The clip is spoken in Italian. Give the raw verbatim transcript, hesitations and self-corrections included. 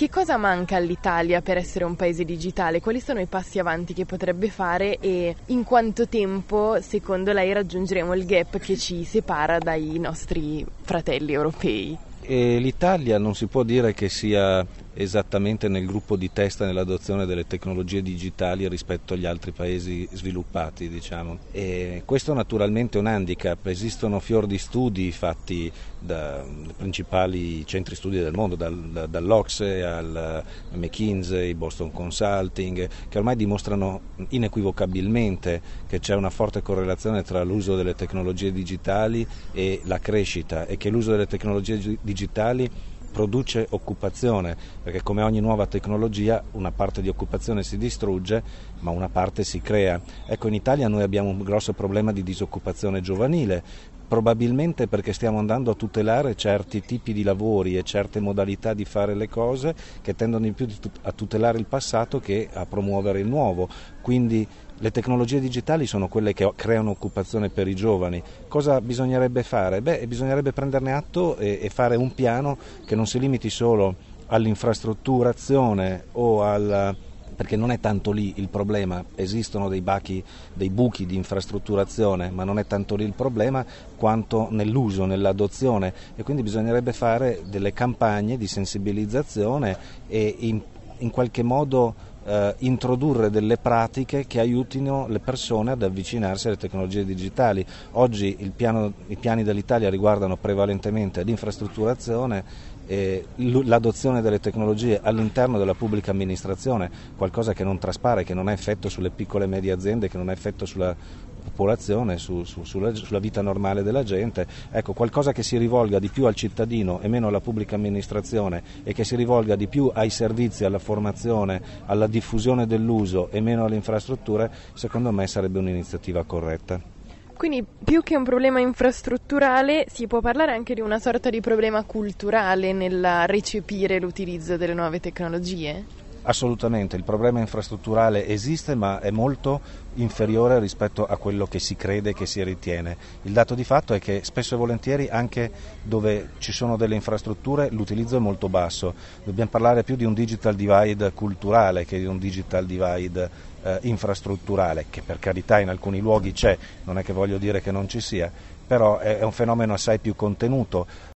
Che cosa manca all'Italia per essere un paese digitale? Quali sono i passi avanti che potrebbe fare e in quanto tempo, secondo lei, raggiungeremo il gap che ci separa dai nostri fratelli europei? E l'Italia non si può dire che sia esattamente nel gruppo di testa nell'adozione delle tecnologie digitali rispetto agli altri paesi sviluppati, diciamo. E questo naturalmente è un handicap. Esistono fior di studi fatti dai principali centri studi del mondo, dal, dall'Ocse al McKinsey, Boston Consulting, che ormai dimostrano inequivocabilmente che c'è una forte correlazione tra l'uso delle tecnologie digitali e la crescita, e che l'uso delle tecnologie digitali produce occupazione, perché come ogni nuova tecnologia una parte di occupazione si distrugge ma una parte si crea. Ecco, in Italia noi abbiamo un grosso problema di disoccupazione giovanile, probabilmente perché stiamo andando a tutelare certi tipi di lavori e certe modalità di fare le cose che tendono di più a tutelare il passato che a promuovere il nuovo. Quindi le tecnologie digitali sono quelle che creano occupazione per i giovani. Cosa bisognerebbe fare? Beh, bisognerebbe prenderne atto e, e fare un piano che non si limiti solo all'infrastrutturazione o al... perché non è tanto lì il problema, esistono dei, bachi, dei buchi di infrastrutturazione, ma non è tanto lì il problema quanto nell'uso, nell'adozione, e quindi bisognerebbe fare delle campagne di sensibilizzazione e in, in qualche modo Eh, introdurre delle pratiche che aiutino le persone ad avvicinarsi alle tecnologie digitali. Oggi il piano, i piani dell'Italia riguardano prevalentemente l'infrastrutturazione e l'adozione delle tecnologie all'interno della pubblica amministrazione, qualcosa che non traspare, che non ha effetto sulle piccole e medie aziende, che non ha effetto sulla popolazione, su, su, sulla, sulla vita normale della gente. Ecco, qualcosa che si rivolga di più al cittadino e meno alla pubblica amministrazione, e che si rivolga di più ai servizi, alla formazione, alla diffusione dell'uso e meno alle infrastrutture, secondo me sarebbe un'iniziativa corretta. Quindi più che un problema infrastrutturale si può parlare anche di una sorta di problema culturale nel recepire l'utilizzo delle nuove tecnologie? Assolutamente, il problema infrastrutturale esiste, ma è molto inferiore rispetto a quello che si crede, che si ritiene. Il dato di fatto è che spesso e volentieri anche dove ci sono delle infrastrutture l'utilizzo è molto basso. Dobbiamo parlare più di un digital divide culturale che di un digital divide eh, infrastrutturale, che per carità in alcuni luoghi c'è, non è che voglio dire che non ci sia, però è un fenomeno assai più contenuto.